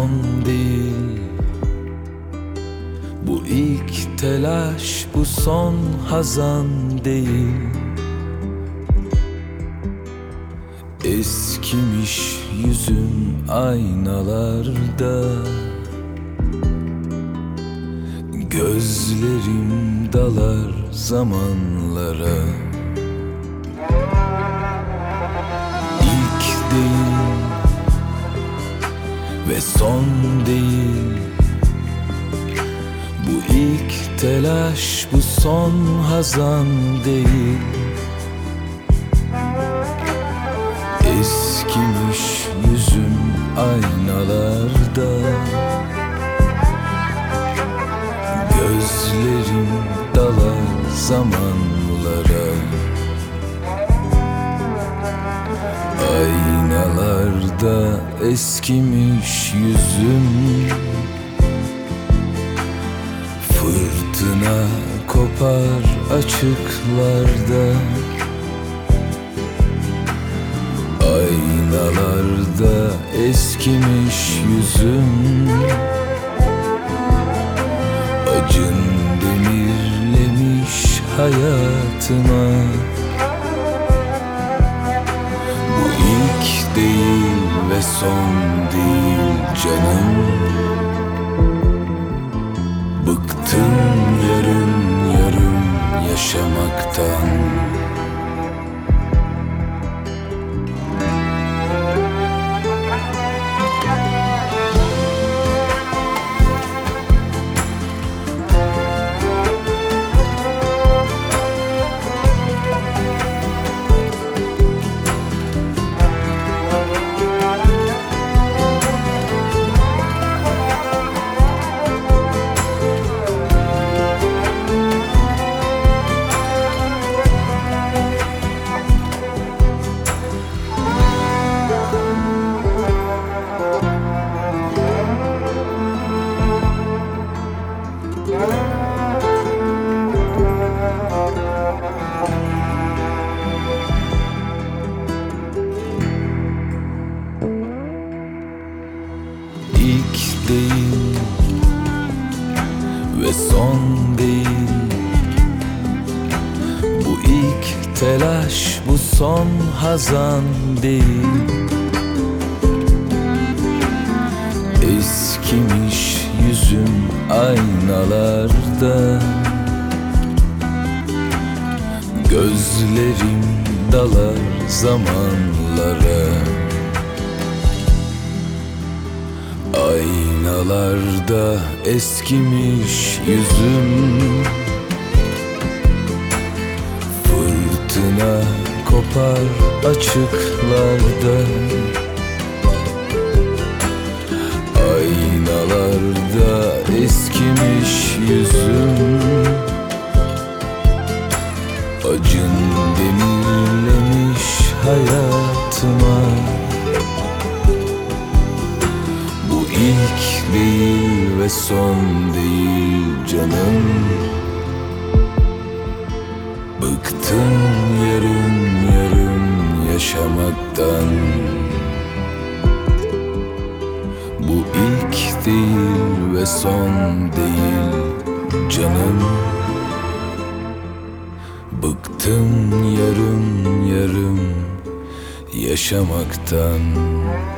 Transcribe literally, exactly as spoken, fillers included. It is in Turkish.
son değil. Bu ilk telaş, bu son hazan değil. Eskimiş yüzüm aynalarda, gözlerim dalar zamanlara. İlk değil ve son değil. Bu ilk telaş, bu son hazan değil. Eskimiş yüzüm aynalarda, gözlerim dalar zamanlara. Aynalarda eskimiş yüzüm, fırtına kopar açıklarda. Aynalarda eskimiş yüzüm, acın demirlemiş hayatıma. Bu ilk değil ve son değil canım. Bıktım yarım yarım yaşamaktan. İlk değil ve son değil. Bu ilk telaş, bu son hazan değil. Eskimiş yüzüm aynalarda, gözlerim dalar zamanlara. Aynalarda eskimiş yüzüm, fırtına kopar açıklarda. Aynalarda eskimiş yüzüm, acın demirlemiş hayatıma. Bu ilk değil ve son değil canım. Bıktım yarım yarım yaşamaktan. Bu ilk değil ve son değil canım. Bıktım yarım yarım yaşamaktan.